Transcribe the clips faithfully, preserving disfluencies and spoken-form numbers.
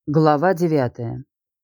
Глава девятая.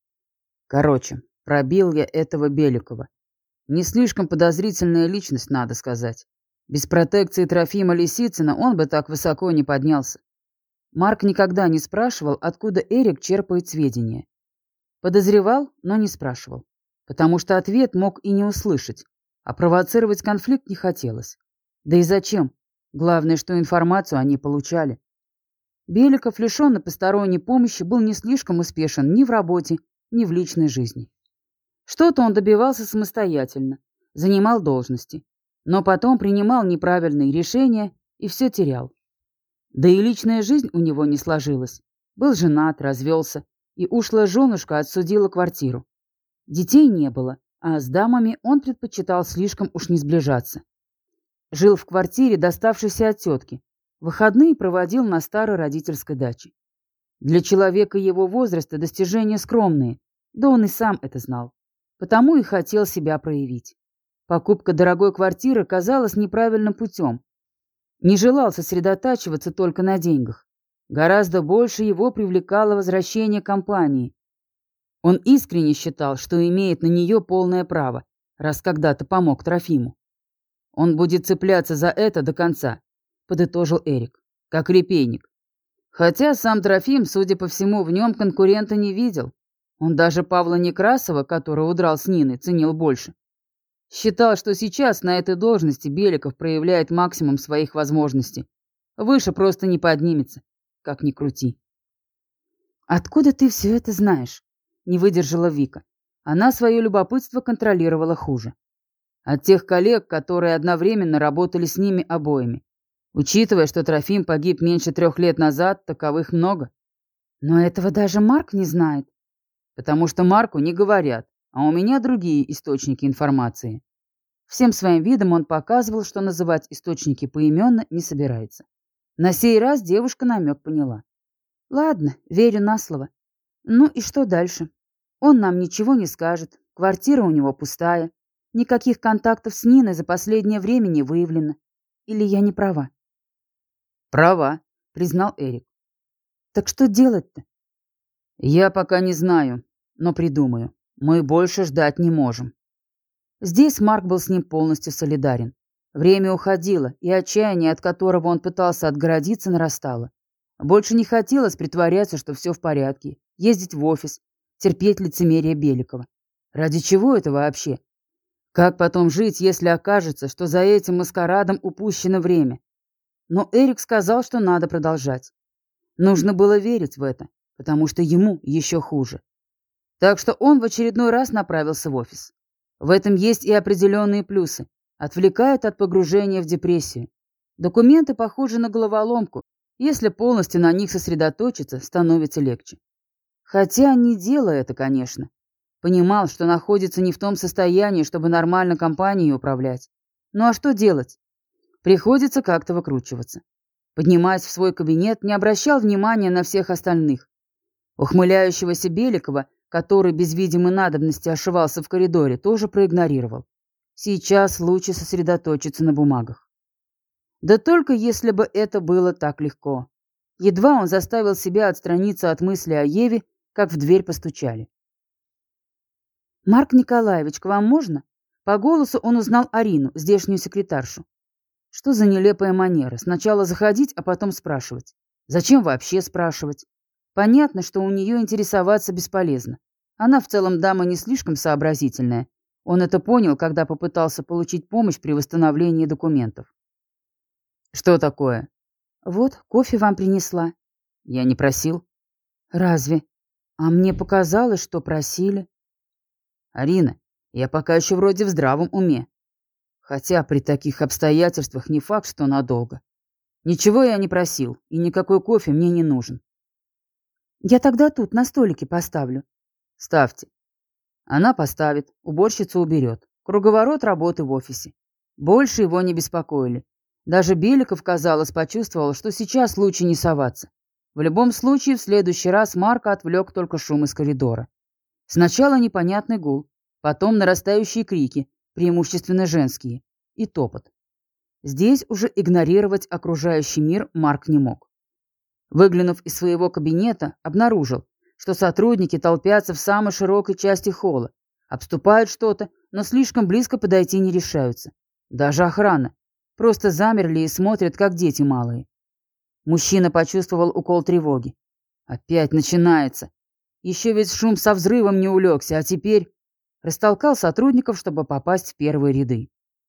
Короче, пробил я этого Беликова. Не слишком подозрительная личность, надо сказать. Без протекции Трофима Лисицына он бы так высоко не поднялся. Марк никогда не спрашивал, откуда Эрик черпает сведения. Подозревал, но не спрашивал. Потому что ответ мог и не услышать, а провоцировать конфликт не хотелось. Да и зачем? Главное, что информацию они получали. Беликов, лишенный посторонней помощи, был не слишком успешен ни в работе, ни в личной жизни. Что-то он добивался самостоятельно, занимал должности, но потом принимал неправильные решения и все терял. Да и личная жизнь у него не сложилась. Был женат, развелся, и ушлая женушка отсудила квартиру. Детей не было, а с дамами он предпочитал слишком уж не сближаться. Жил в квартире, доставшейся от тетки. Выходные проводил на старой родительской даче. Для человека его возраста достижения скромные, да он и сам это знал. Потому и хотел себя проявить. Покупка дорогой квартиры казалась неправильным путем. Не желал сосредотачиваться только на деньгах. Гораздо больше его привлекало возвращение компании. Он искренне считал, что имеет на нее полное право, раз когда-то помог Трофиму. Он будет цепляться за это до конца, подытожил Эрик, как репейник. Хотя сам Трофим, судя по всему, в нем конкурента не видел. Он даже Павла Некрасова, который удрал с Ниной, ценил больше. Считал, что сейчас на этой должности Беликов проявляет максимум своих возможностей. Выше просто не поднимется, как ни крути. «Откуда ты все это знаешь?» — не выдержала Вика. Она свое любопытство контролировала хуже. От тех коллег, которые одновременно работали с ними обоими. Учитывая, что Трофим погиб меньше трех лет назад, таковых много. Но этого даже Марк не знает. Потому что Марку не говорят, а у меня другие источники информации. Всем своим видом он показывал, что называть источники поименно не собирается. На сей раз девушка намек поняла. Ладно, верю на слово. Ну и что дальше? Он нам ничего не скажет, квартира у него пустая, никаких контактов с Ниной за последнее время не выявлено. Или я не права? «Права», — признал Эрик. «Так что делать-то?» «Я пока не знаю, но придумаю. Мы больше ждать не можем». Здесь Марк был с ним полностью солидарен. Время уходило, и отчаяние, от которого он пытался отгородиться, нарастало. Больше не хотелось притворяться, что все в порядке, ездить в офис, терпеть лицемерие Беликова. Ради чего это вообще? Как потом жить, если окажется, что за этим маскарадом упущено время? Но Эрик сказал, что надо продолжать. Нужно было верить в это, потому что ему еще хуже. Так что он в очередной раз направился в офис. В этом есть и определенные плюсы. Отвлекают от погружения в депрессию. Документы похожи на головоломку. Если полностью на них сосредоточиться, становится легче. Хотя не делая это, конечно. Понимал, что находится не в том состоянии, чтобы нормально компанией управлять. Ну а что делать? Приходится как-то выкручиваться. Поднимаясь в свой кабинет, не обращал внимания на всех остальных. Ухмыляющегося Беликова, который без видимой надобности ошивался в коридоре, тоже проигнорировал. Сейчас лучше сосредоточиться на бумагах. Да только если бы это было так легко. Едва он заставил себя отстраниться от мысли о Еве, как в дверь постучали. «Марк Николаевич, к вам можно?» По голосу он узнал Арину, здешнюю секретаршу. Что за нелепая манера? Сначала заходить, а потом спрашивать. Зачем вообще спрашивать? Понятно, что у нее интересоваться бесполезно. Она в целом дама не слишком сообразительная. Он это понял, когда попытался получить помощь при восстановлении документов. «Что такое?» «Вот, кофе вам принесла». «Я не просил». «Разве? А мне показалось, что просили». «Арина, я пока еще вроде в здравом уме. Хотя при таких обстоятельствах не факт, что надолго. Ничего я не просил, и никакой кофе мне не нужен». «Я тогда тут на столике поставлю». «Ставьте». Она поставит, уборщица уберет. Круговорот работы в офисе. Больше его не беспокоили. Даже Беликов, казалось, почувствовал, что сейчас лучше не соваться. В любом случае, в следующий раз Марка отвлек только шум из коридора. Сначала непонятный гул, потом нарастающие крики, преимущественно женские, и топот. Здесь уже игнорировать окружающий мир Марк не мог. Выглянув из своего кабинета, обнаружил, что сотрудники толпятся в самой широкой части холла, обступают что-то, но слишком близко подойти не решаются. Даже охрана. Просто замерли и смотрят, как дети малые. Мужчина почувствовал укол тревоги. Опять начинается. Еще ведь шум со взрывом не улегся, а теперь... Растолкал сотрудников, чтобы попасть в первые ряды.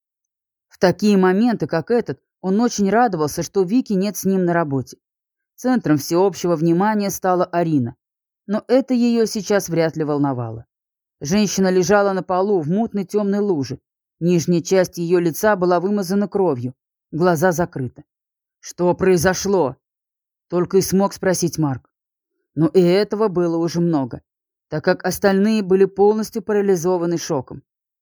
В такие моменты, как этот, он очень радовался, что Вики нет с ним на работе. Центром всеобщего внимания стала Арина. Но это ее сейчас вряд ли волновало. Женщина лежала на полу в мутной темной луже. Нижняя часть ее лица была вымазана кровью, глаза закрыты. «Что произошло?» Только и смог спросить Марк. Но и этого было уже много, так как остальные были полностью парализованы шоком.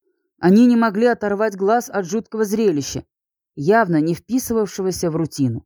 Они не могли оторвать глаз от жуткого зрелища, явно не вписывавшегося в рутину.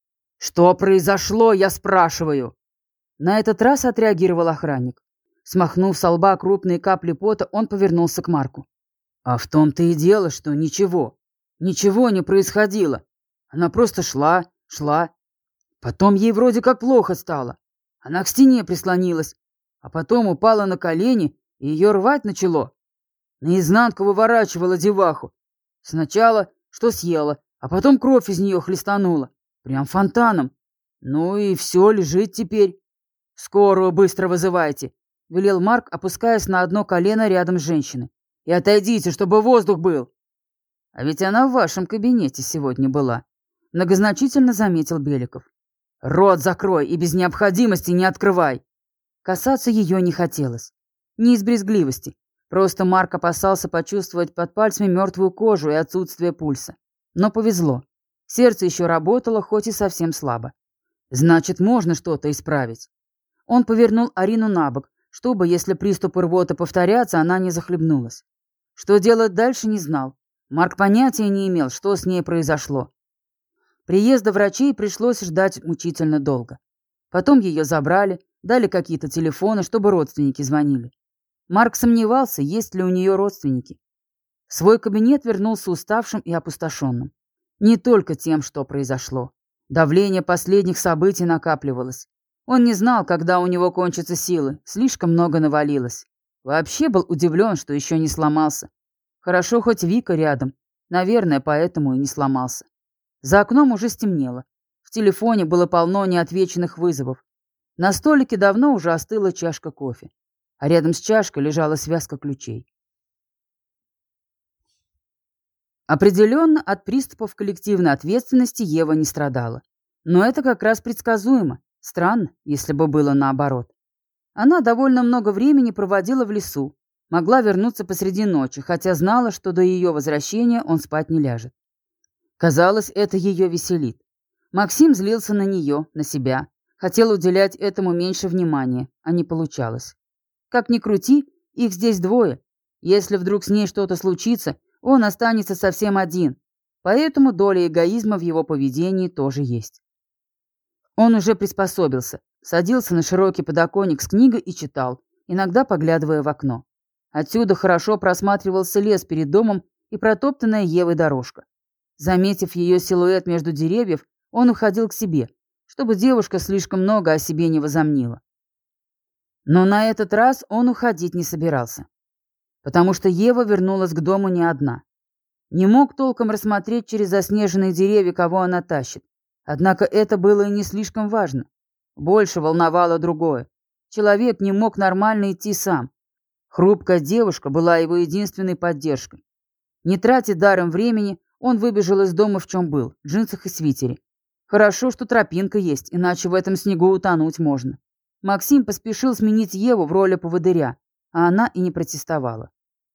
«Что произошло, я спрашиваю?» На этот раз отреагировал охранник. Смахнув со лба крупные капли пота, он повернулся к Марку. «А в том-то и дело, что ничего, ничего не происходило. Она просто шла, шла. Потом ей вроде как плохо стало. Она к стене прислонилась, а потом упала на колени, и ее рвать начало. Наизнанку выворачивала деваху. Сначала что съела, а потом кровь из нее хлестанула. Прям фонтаном. Ну и все, лежит теперь. Скорую быстро вызывайте», — велел Марк, опускаясь на одно колено рядом с женщиной. «И отойдите, чтобы воздух был». «А ведь она в вашем кабинете сегодня была», — многозначительно заметил Беликов. «Рот закрой и без необходимости не открывай». Касаться ее не хотелось. Не из брезгливости. Просто Марк опасался почувствовать под пальцами мертвую кожу и отсутствие пульса. Но повезло. Сердце еще работало, хоть и совсем слабо. Значит, можно что-то исправить. Он повернул Арину на бок, чтобы, если приступы рвоты повторятся, она не захлебнулась. Что делать дальше, не знал. Марк понятия не имел, что с ней произошло. Приезда врачей пришлось ждать мучительно долго. Потом ее забрали, дали какие-то телефоны, чтобы родственники звонили. Марк сомневался, есть ли у нее родственники. В свой кабинет вернулся уставшим и опустошенным. Не только тем, что произошло. Давление последних событий накапливалось. Он не знал, когда у него кончатся силы, слишком много навалилось. Вообще был удивлен, что еще не сломался. Хорошо, хоть Вика рядом. Наверное, поэтому и не сломался. За окном уже стемнело. В телефоне было полно неотвеченных вызовов. На столике давно уже остыла чашка кофе, а рядом с чашкой лежала связка ключей. Определенно, от приступов коллективной ответственности Ева не страдала. Но это как раз предсказуемо. Странно, если бы было наоборот. Она довольно много времени проводила в лесу, могла вернуться посреди ночи, хотя знала, что до ее возвращения он спать не ляжет. Казалось, это ее веселит. Максим злился на нее, на себя. Хотел уделять этому меньше внимания, а не получалось. Как ни крути, их здесь двое. Если вдруг с ней что-то случится, он останется совсем один. Поэтому доля эгоизма в его поведении тоже есть. Он уже приспособился, садился на широкий подоконник с книгой и читал, иногда поглядывая в окно. Отсюда хорошо просматривался лес перед домом и протоптанная Евой дорожка. Заметив ее силуэт между деревьев, он уходил к себе, чтобы девушка слишком много о себе не возомнила. Но на этот раз он уходить не собирался, потому что Ева вернулась к дому не одна. Не мог толком рассмотреть через заснеженные деревья, кого она тащит. Однако это было и не слишком важно. Больше волновало другое. Человек не мог нормально идти сам. Хрупкая девушка была его единственной поддержкой. Не тратя даром времени, он выбежал из дома в чем был, в джинсах и свитере. Хорошо, что тропинка есть, иначе в этом снегу утонуть можно. Максим поспешил сменить Еву в роли поводыря, а она и не протестовала.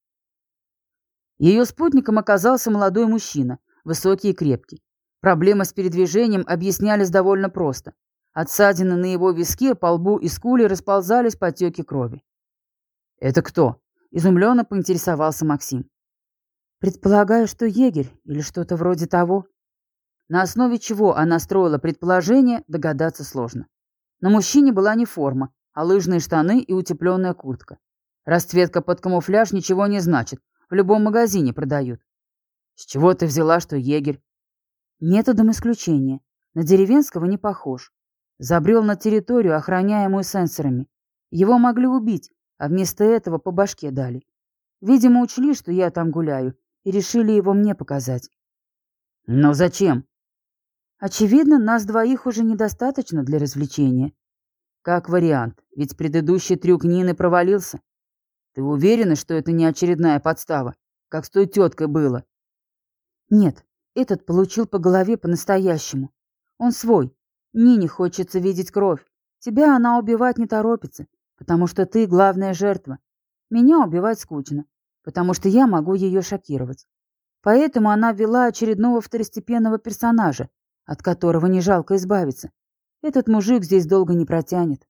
Ее спутником оказался молодой мужчина, высокий и крепкий. Проблемы с передвижением объяснялись довольно просто. От ссадины на его виске, по лбу и скуле расползались потеки крови. «Это кто?» – изумленно поинтересовался Максим. «Предполагаю, что егерь или что-то вроде того». На основе чего она строила предположение, догадаться сложно. На мужчине была не форма, а лыжные штаны и утепленная куртка. Расцветка под камуфляж ничего не значит, в любом магазине продают. «С чего ты взяла, что егерь?» «Методом исключения. На деревенского не похож. Забрел на территорию, охраняемую сенсорами. Его могли убить, а вместо этого по башке дали. Видимо, учли, что я там гуляю, и решили его мне показать. Но зачем? Очевидно, нас двоих уже недостаточно для развлечения. Как вариант, ведь предыдущий трюк Нины провалился. Ты уверена, что это не очередная подстава, как с той теткой было? Нет, этот получил по голове по-настоящему. Он свой. Нине хочется видеть кровь. Тебя она убивать не торопится, потому что ты главная жертва. Меня убивать скучно, потому что я могу ее шокировать. Поэтому она ввела очередного второстепенного персонажа, от которого не жалко избавиться. Этот мужик здесь долго не протянет.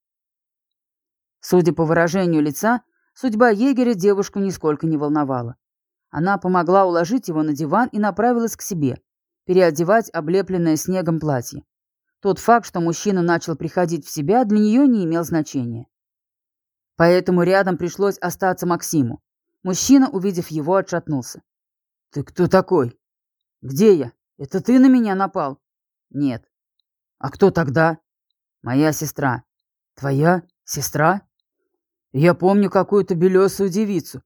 Судя по выражению лица, судьба егеря девушку нисколько не волновала. Она помогла уложить его на диван и направилась к себе, переодевать облепленное снегом платье. Тот факт, что мужчина начал приходить в себя, для нее не имел значения. Поэтому рядом пришлось остаться Максиму. Мужчина, увидев его, отшатнулся. «Ты кто такой? Где я? Это ты на меня напал?» «Нет». «А кто тогда?» «Моя сестра». «Твоя сестра?» «Я помню какую-то белесую девицу».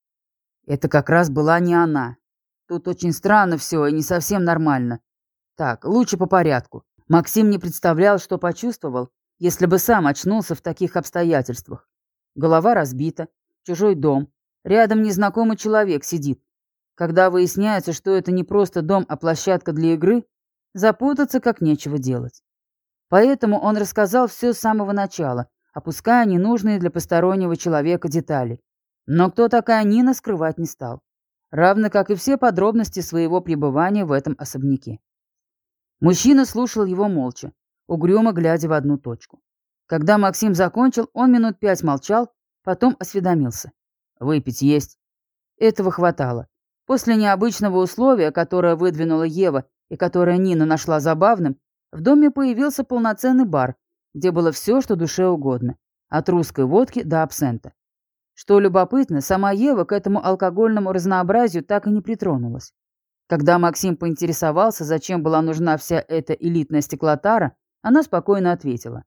Это как раз была не она. Тут очень странно все и не совсем нормально. Так, лучше по порядку. Максим не представлял, что почувствовал, если бы сам очнулся в таких обстоятельствах. Голова разбита, чужой дом, рядом незнакомый человек сидит. Когда выясняется, что это не просто дом, а площадка для игры, запутаться как нечего делать. Поэтому он рассказал все с самого начала, опуская ненужные для постороннего человека детали. Но кто такая Нина, скрывать не стал. Равно как и все подробности своего пребывания в этом особняке. Мужчина слушал его молча, угрюмо глядя в одну точку. Когда Максим закончил, он минут пять молчал, потом осведомился. «Выпить есть?» Этого хватало. После необычного условия, которое выдвинула Ева и которое Нина нашла забавным, в доме появился полноценный бар, где было все, что душе угодно, от русской водки до абсента. Что любопытно, сама Ева к этому алкогольному разнообразию так и не притронулась. Когда Максим поинтересовался, зачем была нужна вся эта элитная стеклотара, она спокойно ответила.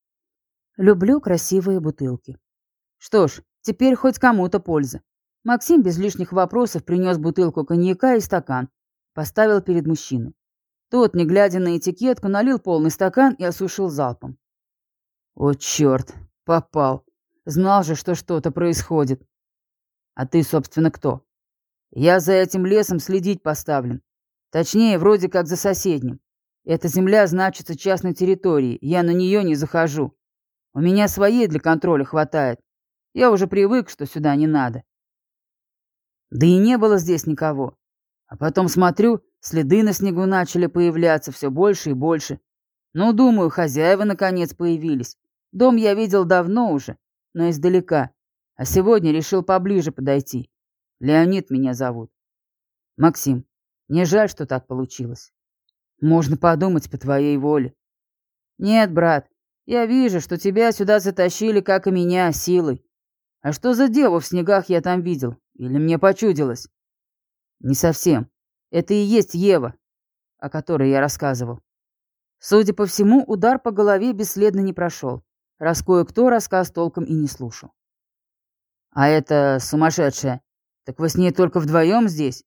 «Люблю красивые бутылки». Что ж, теперь хоть кому-то польза. Максим без лишних вопросов принес бутылку коньяка и стакан, поставил перед мужчиной. Тот, не глядя на этикетку, налил полный стакан и осушил залпом. «О, черт, попал. Знал же, что что-то происходит. А ты, собственно, кто?» «Я за этим лесом следить поставлен. Точнее, вроде как за соседним. Эта земля значится частной территорией, я на нее не захожу. У меня своей для контроля хватает. Я уже привык, что сюда не надо». Да и не было здесь никого. А потом смотрю, следы на снегу начали появляться все больше и больше. Ну, думаю, хозяева наконец появились. Дом я видел давно уже, но издалека. А сегодня решил поближе подойти. Леонид меня зовут. Максим, мне жаль, что так получилось. Можно подумать по твоей воле. Нет, брат, я вижу, что тебя сюда затащили, как и меня, силой. А что за деву в снегах я там видел? Или мне почудилось? Не совсем. Это и есть Ева, о которой я рассказывал. Судя по всему, удар по голове бесследно не прошел, раз кое-кто рассказ толком и не слушал. А это сумасшедшая. Так вы с ней только вдвоем здесь?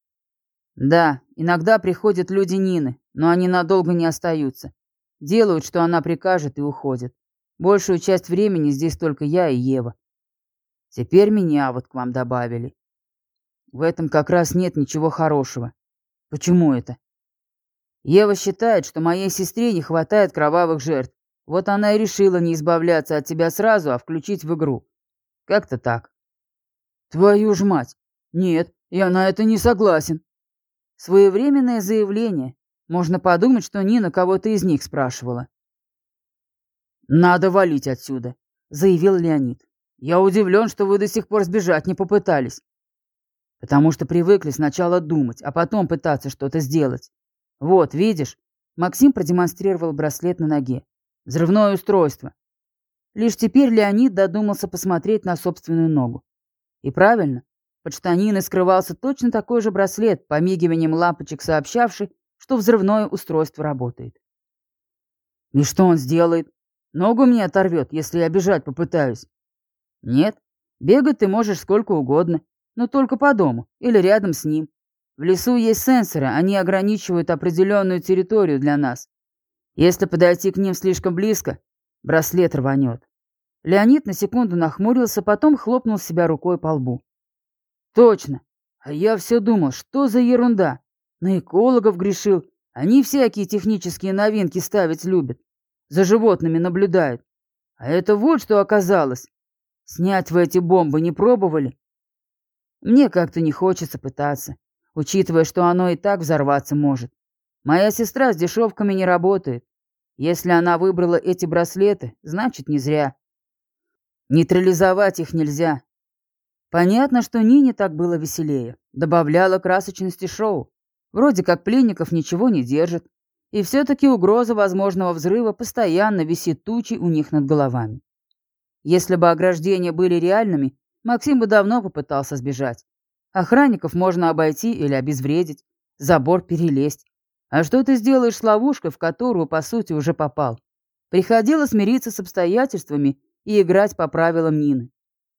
Да, иногда приходят люди Нины, но они надолго не остаются. Делают, что она прикажет, и уходят. Большую часть времени здесь только я и Ева. Теперь меня вот к вам добавили. В этом как раз нет ничего хорошего. Почему это? Ева считает, что моей сестре не хватает кровавых жертв. Вот она и решила не избавляться от тебя сразу, а включить в игру. Как-то так. Твою ж мать! Нет, я на это не согласен. Своевременное заявление. Можно подумать, что Нина кого-то из них спрашивала. «Надо валить отсюда», — заявил Леонид. «Я удивлен, что вы до сих пор сбежать не попытались. Потому что привыкли сначала думать, а потом пытаться что-то сделать. Вот, видишь?» Максим продемонстрировал браслет на ноге. «Взрывное устройство». Лишь теперь Леонид додумался посмотреть на собственную ногу. И правильно, под штаниной скрывался точно такой же браслет, помигиванием лампочек сообщавший, что взрывное устройство работает. «И что он сделает? Ногу мне оторвет, если я бежать попытаюсь. Нет, бегать ты можешь сколько угодно, но только по дому или рядом с ним. В лесу есть сенсоры, они ограничивают определенную территорию для нас. Если подойти к ним слишком близко, браслет рванет. Леонид на секунду нахмурился, потом хлопнул себя рукой по лбу. Точно. А я все думал, что за ерунда. На экологов грешил. Они всякие технические новинки ставить любят. За животными наблюдают. А это вот что оказалось. Снять вы эти бомбы не пробовали? Мне как-то не хочется пытаться, учитывая, что оно и так взорваться может. Моя сестра с дешевками не работает. Если она выбрала эти браслеты, значит, не зря. Нейтрализовать их нельзя. Понятно, что Нине так было веселее. Добавляла красочности шоу. Вроде как пленников ничего не держит. И все-таки угроза возможного взрыва постоянно висит тучей у них над головами. Если бы ограждения были реальными, Максим бы давно попытался сбежать. Охранников можно обойти или обезвредить, забор перелезть. А что ты сделаешь с ловушкой, в которую, по сути, уже попал? Приходилось смириться с обстоятельствами и играть по правилам Нины.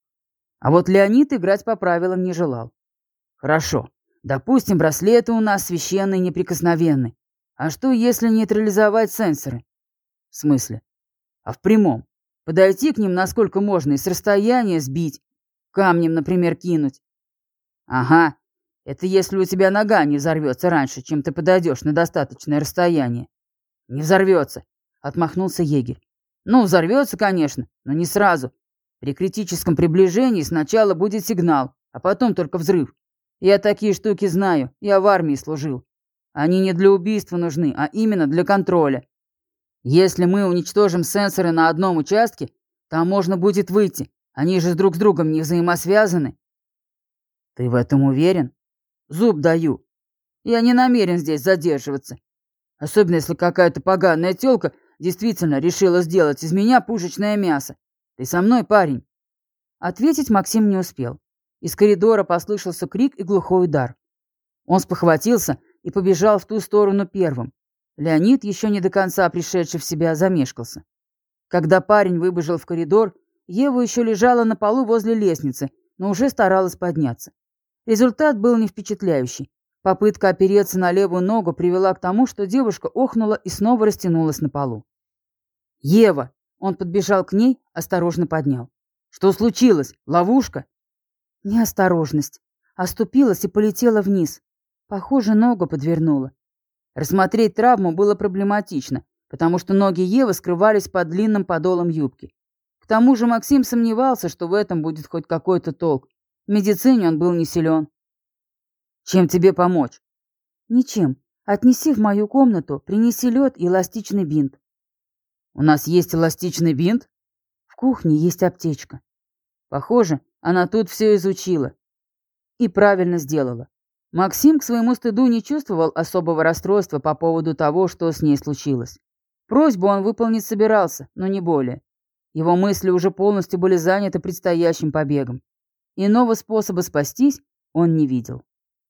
А вот Леонид играть по правилам не желал. Хорошо, допустим, браслеты у нас священные и неприкосновенные. А что, если нейтрализовать сенсоры? В смысле? А в прямом. Подойти к ним насколько можно и с расстояния сбить. Камнем, например, кинуть. Ага, это если у тебя нога не взорвется раньше, чем ты подойдешь на достаточное расстояние. Не взорвется, отмахнулся егерь. Ну, взорвется, конечно, но не сразу. При критическом приближении сначала будет сигнал, а потом только взрыв. Я такие штуки знаю, я в армии служил. Они не для убийства нужны, а именно для контроля. Если мы уничтожим сенсоры на одном участке, там можно будет выйти. Они же друг с другом не взаимосвязаны. Ты в этом уверен? Зуб даю. Я не намерен здесь задерживаться. Особенно, если какая-то поганая тёлка действительно решила сделать из меня пушечное мясо. Ты со мной, парень? Ответить Максим не успел. Из коридора послышался крик и глухой удар. Он спохватился и побежал в ту сторону первым. Леонид, еще не до конца пришедший в себя, замешкался. Когда парень выбежал в коридор, Ева еще лежала на полу возле лестницы, но уже старалась подняться. Результат был не впечатляющий. Попытка опереться на левую ногу привела к тому, что девушка охнула и снова растянулась на полу. «Ева!» Он подбежал к ней, осторожно поднял. «Что случилось? Ловушка?» Неосторожность. Оступилась и полетела вниз. Похоже, ногу подвернула. Рассмотреть травму было проблематично, потому что ноги Евы скрывались под длинным подолом юбки. К тому же Максим сомневался, что в этом будет хоть какой-то толк. В медицине он был не силен. «Чем тебе помочь?» «Ничем. Отнеси в мою комнату, принеси лед и эластичный бинт». «У нас есть эластичный бинт?» «В кухне есть аптечка». Похоже, она тут все изучила. И правильно сделала. Максим к своему стыду не чувствовал особого расстройства по поводу того, что с ней случилось. Просьбу он выполнить собирался, но не более. Его мысли уже полностью были заняты предстоящим побегом. Иного способа спастись он не видел.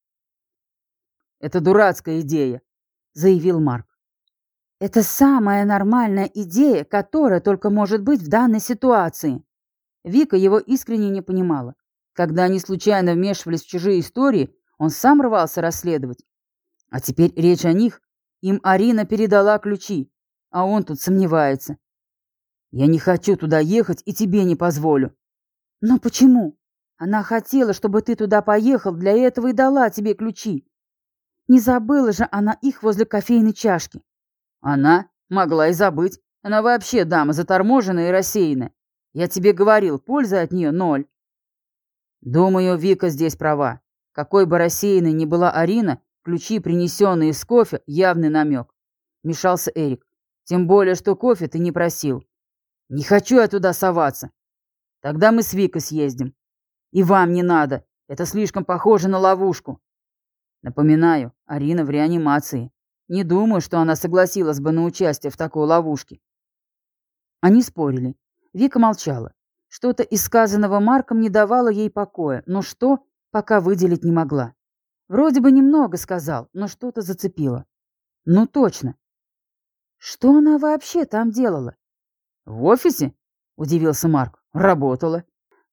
«Это дурацкая идея», — заявил Марк. «Это самая нормальная идея, которая только может быть в данной ситуации». Вика его искренне не понимала. Когда они случайно вмешивались в чужие истории, он сам рвался расследовать. А теперь речь о них. Им Арина передала ключи, а он тут сомневается. «Я не хочу туда ехать и тебе не позволю». «Но почему? Она хотела, чтобы ты туда поехал, для этого и дала тебе ключи. Не забыла же она их возле кофейной чашки». «Она? Могла и забыть. Она вообще дама заторможенная и рассеянная. Я тебе говорил, пользы от нее ноль». «Думаю, Вика здесь права. Какой бы рассеянной ни была Арина, ключи, принесенные из кофе, явный намек», — вмешался Эрик. «Тем более, что кофе ты не просил». «Не хочу я туда соваться». «Тогда мы с Викой съездим». «И вам не надо. Это слишком похоже на ловушку». Напоминаю, Арина в реанимации. Не думаю, что она согласилась бы на участие в такой ловушке. Они спорили. Вика молчала. Что-то из сказанного Марком не давало ей покоя, но что, пока выделить не могла. Вроде бы немного сказал, но что-то зацепило. Ну точно. Что она вообще там делала? В офисе? Удивился Марк. Работала.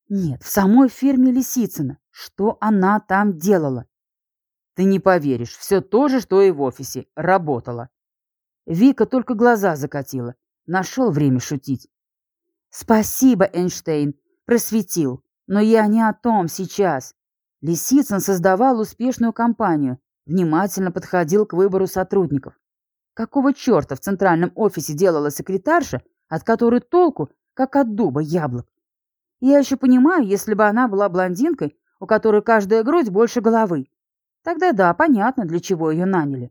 Нет, в самой ферме Лисицына. Что она там делала? Ты не поверишь, все то же, что и в офисе. Работала. Вика только глаза закатила. Нашел время шутить. Спасибо, Эйнштейн, просветил. Но я не о том сейчас. Лисицын создавал успешную компанию, внимательно подходил к выбору сотрудников. Какого черта в центральном офисе делала секретарша, от которой толку, как от дуба яблок? Я еще понимаю, если бы она была блондинкой, у которой каждая грудь больше головы. Тогда да, понятно, для чего ее наняли.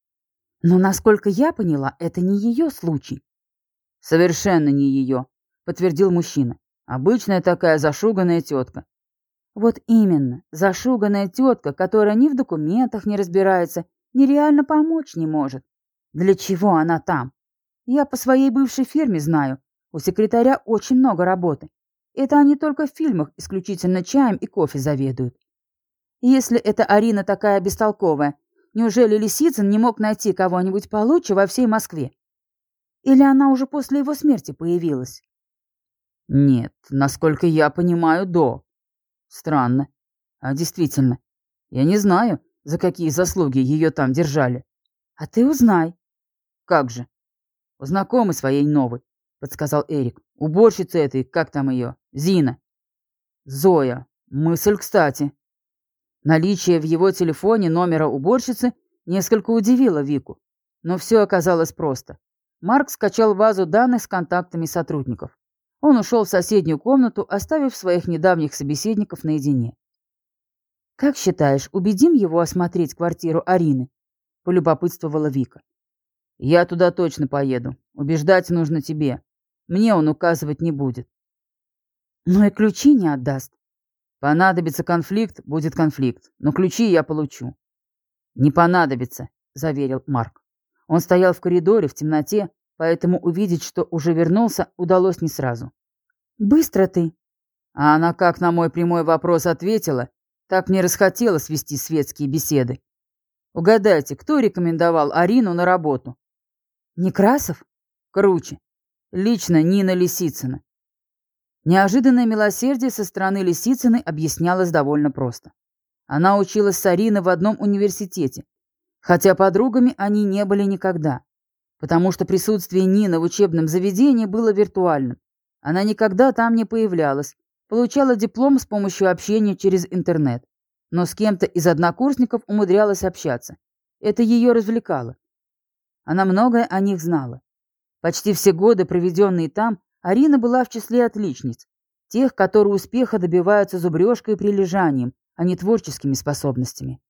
Но, насколько я поняла, это не ее случай. Совершенно не ее, подтвердил мужчина. Обычная такая зашуганная тетка. Вот именно, зашуганная тетка, которая ни в документах не разбирается, ни реально помочь не может. Для чего она там? Я по своей бывшей фирме знаю, у секретаря очень много работы. Это они только в фильмах исключительно чаем и кофе заведуют. Если эта Арина такая бестолковая, неужели Лисицын не мог найти кого-нибудь получше во всей Москве? Или она уже после его смерти появилась? Нет, насколько я понимаю, до. Странно. А действительно, я не знаю, за какие заслуги ее там держали. А ты узнай. Как же? У знакомой своей новой, подсказал Эрик. Уборщица этой, как там ее? Зина. Зоя. Мысль кстати. Наличие в его телефоне номера уборщицы несколько удивило Вику. Но все оказалось просто. Марк скачал базу данных с контактами сотрудников. Он ушел в соседнюю комнату, оставив своих недавних собеседников наедине. «Как считаешь, убедим его осмотреть квартиру Арины?» – полюбопытствовала Вика. «Я туда точно поеду. Убеждать нужно тебе. Мне он указывать не будет». «Но и ключи не отдаст». «Понадобится конфликт, будет конфликт. Но ключи я получу». «Не понадобится», – заверил Марк. Он стоял в коридоре в темноте, поэтому увидеть, что уже вернулся, удалось не сразу. «Быстро ты!» А она как на мой прямой вопрос ответила, так мне расхотелось вести светские беседы. Угадайте, кто рекомендовал Арину на работу? Некрасов? Круче. Лично Нина Лисицына. Неожиданное милосердие со стороны Лисицыной объяснялось довольно просто. Она училась с Ариной в одном университете, хотя подругами они не были никогда. Потому что присутствие Нины в учебном заведении было виртуальным. Она никогда там не появлялась, получала диплом с помощью общения через интернет. Но с кем-то из однокурсников умудрялась общаться. Это ее развлекало. Она многое о них знала. Почти все годы, проведенные там, Арина была в числе отличниц. Тех, которые успеха добиваются зубрежкой и прилежанием, а не творческими способностями.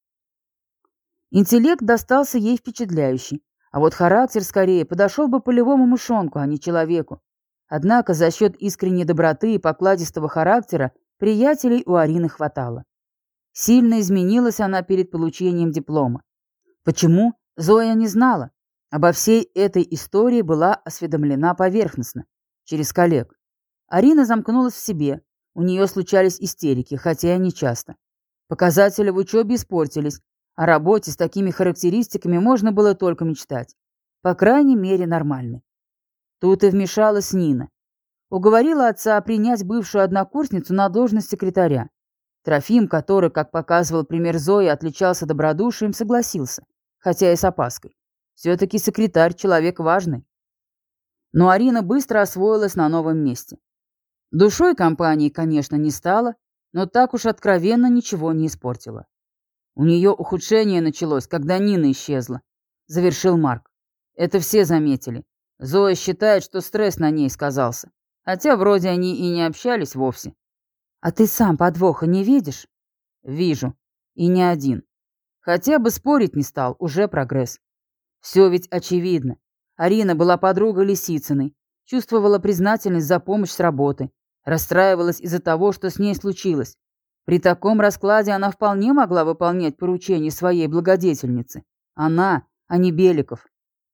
Интеллект достался ей впечатляющий. А вот характер скорее подошел бы полевому мышонку, а не человеку. Однако за счет искренней доброты и покладистого характера приятелей у Арины хватало. Сильно изменилась она перед получением диплома. Почему? Зоя не знала. Обо всей этой истории была осведомлена поверхностно, через коллег. Арина замкнулась в себе. У нее случались истерики, хотя и не часто. Показатели в учебе испортились. О работе с такими характеристиками можно было только мечтать. По крайней мере, нормальной. Тут и вмешалась Нина. Уговорила отца принять бывшую однокурсницу на должность секретаря. Трофим, который, как показывал пример Зои, отличался добродушием, согласился, хотя и с опаской. Все-таки секретарь – человек важный. Но Арина быстро освоилась на новом месте. Душой компании, конечно, не стала, но так уж откровенно ничего не испортила. У нее ухудшение началось, когда Нина исчезла, завершил Марк. Это все заметили. Зоя считает, что стресс на ней сказался. Хотя вроде они и не общались вовсе. А ты сам подвоха не видишь? Вижу. И не один. Хотя бы спорить не стал, уже прогресс. Все ведь очевидно. Арина была подругой Лисицыной, чувствовала признательность за помощь с работы, расстраивалась из-за того, что с ней случилось. При таком раскладе она вполне могла выполнять поручения своей благодетельницы. Она, а не Беликов.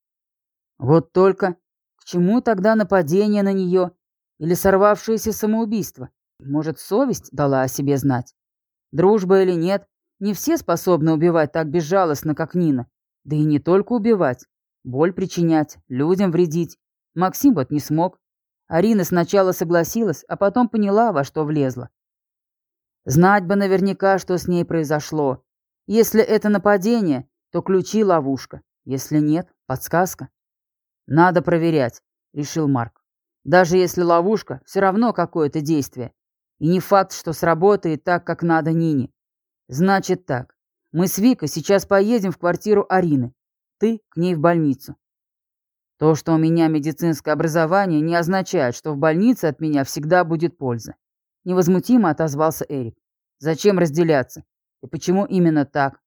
Вот только к чему тогда нападение на нее или сорвавшееся самоубийство? Может, совесть дала о себе знать? Дружба или нет, не все способны убивать так безжалостно, как Нина. Да и не только убивать. Боль причинять, людям вредить. Максим вот не смог. Арина сначала согласилась, а потом поняла, во что влезла. Знать бы наверняка, что с ней произошло. Если это нападение, то ключи — ловушка. Если нет, подсказка. Надо проверять, решил Марк. Даже если ловушка, все равно какое-то действие. И не факт, что сработает так, как надо Нине. Значит так, мы с Викой сейчас поедем в квартиру Арины. Ты к ней в больницу. То, что у меня медицинское образование, не означает, что в больнице от меня всегда будет польза. Невозмутимо отозвался Эрик. Зачем разделяться? И почему именно так?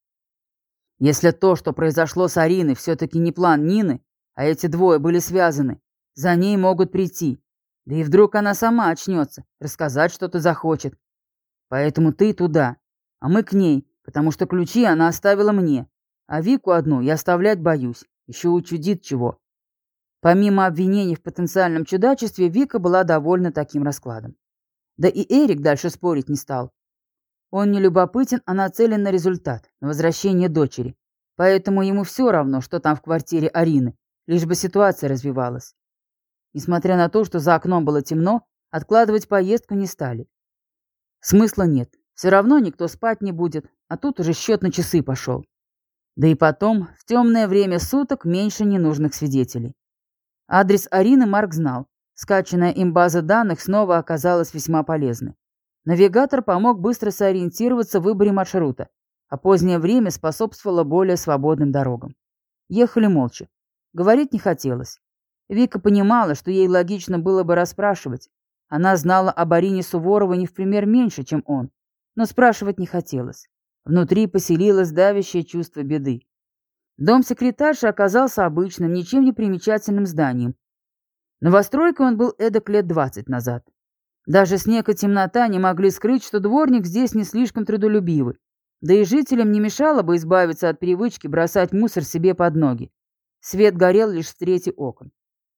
Если то, что произошло с Ариной, все-таки не план Нины, а эти двое были связаны, за ней могут прийти. Да и вдруг она сама очнется, рассказать что-то захочет. Поэтому ты туда, а мы к ней, потому что ключи она оставила мне. А Вику одну я оставлять боюсь, еще учудит чего. Помимо обвинений в потенциальном чудачестве, Вика была довольна таким раскладом. Да и Эрик дальше спорить не стал. Он не любопытен, а нацелен на результат, на возвращение дочери. Поэтому ему все равно, что там в квартире Арины, лишь бы ситуация развивалась. Несмотря на то, что за окном было темно, откладывать поездку не стали. Смысла нет, все равно никто спать не будет, а тут уже счет на часы пошел. Да и потом, в темное время суток меньше ненужных свидетелей. Адрес Арины Марк знал. Скачанная им база данных снова оказалась весьма полезной. Навигатор помог быстро сориентироваться в выборе маршрута, а позднее время способствовало более свободным дорогам. Ехали молча. Говорить не хотелось. Вика понимала, что ей логично было бы расспрашивать. Она знала об Арине Суворовой не в пример меньше, чем он, но спрашивать не хотелось. Внутри поселилось давящее чувство беды. Дом секретарши оказался обычным, ничем не примечательным зданием. Новостройкой он был эдак лет двадцать назад. Даже снег и темнота не могли скрыть, что дворник здесь не слишком трудолюбивый. Да и жителям не мешало бы избавиться от привычки бросать мусор себе под ноги. Свет горел лишь в трети окон.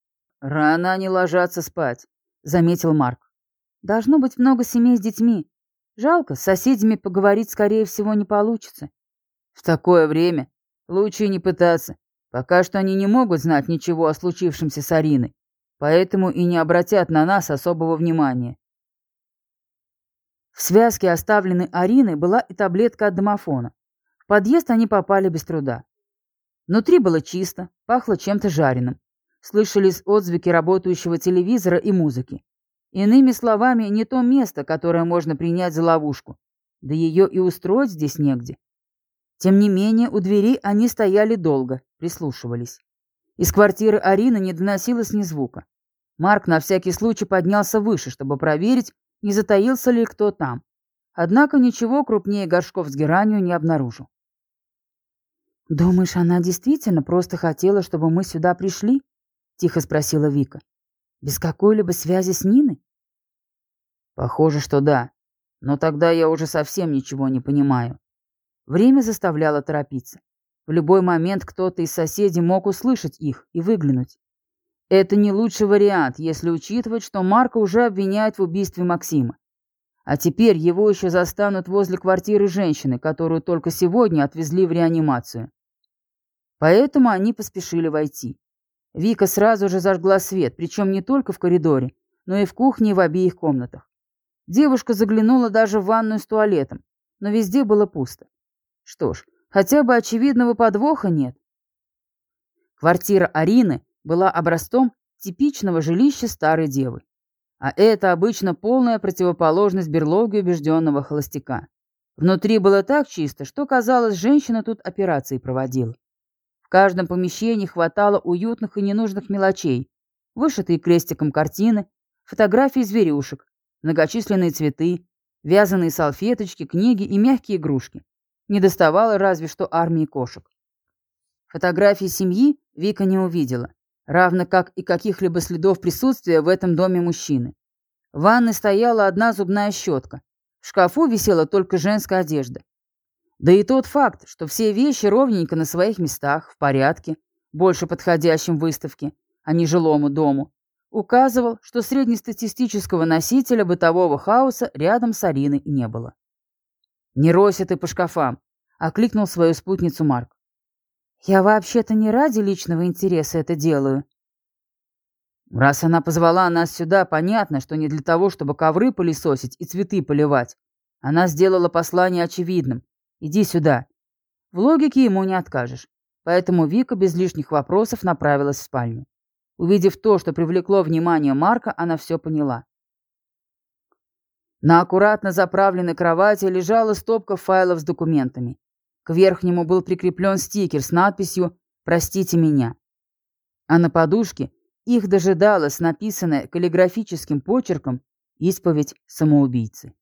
«Рано они ложатся спать», — заметил Марк. «Должно быть много семей с детьми. Жалко, с соседями поговорить, скорее всего, не получится». «В такое время лучше и не пытаться. Пока что они не могут знать ничего о случившемся с Ариной, поэтому и не обратят на нас особого внимания». В связке, оставленной Ариной, была и таблетка от домофона. В подъезд они попали без труда. Внутри было чисто, пахло чем-то жареным. Слышались отзвуки работающего телевизора и музыки. Иными словами, не то место, которое можно принять за ловушку. Да ее и устроить здесь негде. Тем не менее, у дверей они стояли долго, прислушивались. Из квартиры Арины не доносилось ни звука. Марк на всякий случай поднялся выше, чтобы проверить, не затаился ли кто там. Однако ничего крупнее горшков с геранью не обнаружил. «Думаешь, она действительно просто хотела, чтобы мы сюда пришли?» — тихо спросила Вика. «Без какой-либо связи с Ниной?» «Похоже, что да. Но тогда я уже совсем ничего не понимаю». Время заставляло торопиться. В любой момент кто-то из соседей мог услышать их и выглянуть. Это не лучший вариант, если учитывать, что Марка уже обвиняют в убийстве Максима. А теперь его еще застанут возле квартиры женщины, которую только сегодня отвезли в реанимацию. Поэтому они поспешили войти. Вика сразу же зажгла свет, причем не только в коридоре, но и в кухне и в обеих комнатах. Девушка заглянула даже в ванную с туалетом, но везде было пусто. Что ж, хотя бы очевидного подвоха нет. Квартира Арины была образцом типичного жилища старой девы. А это обычно полная противоположность берлоге убежденного холостяка. Внутри было так чисто, что, казалось, женщина тут операции проводила. В каждом помещении хватало уютных и ненужных мелочей. Вышитые крестиком картины, фотографии зверюшек, многочисленные цветы, вязаные салфеточки, книги и мягкие игрушки. Не доставало разве что армии кошек. Фотографии семьи Вика не увидела, равно как и каких-либо следов присутствия в этом доме мужчины. В ванной стояла одна зубная щетка. В шкафу висела только женская одежда. Да и тот факт, что все вещи ровненько на своих местах, в порядке, больше подходящем выставке, а не жилому дому, указывал, что среднестатистического носителя бытового хаоса рядом с Ариной не было. «Не ройся ты по шкафам», — окликнул свою спутницу Марк. «Я вообще-то не ради личного интереса это делаю». Раз она позвала нас сюда, понятно, что не для того, чтобы ковры пылесосить и цветы поливать. Она сделала послание очевидным. Иди сюда. В логике ему не откажешь. Поэтому Вика без лишних вопросов направилась в спальню. Увидев то, что привлекло внимание Марка, она все поняла. На аккуратно заправленной кровати лежала стопка файлов с документами. К верхнему был прикреплен стикер с надписью «Простите меня». А на подушке их дожидалась написанная каллиграфическим почерком исповедь самоубийцы.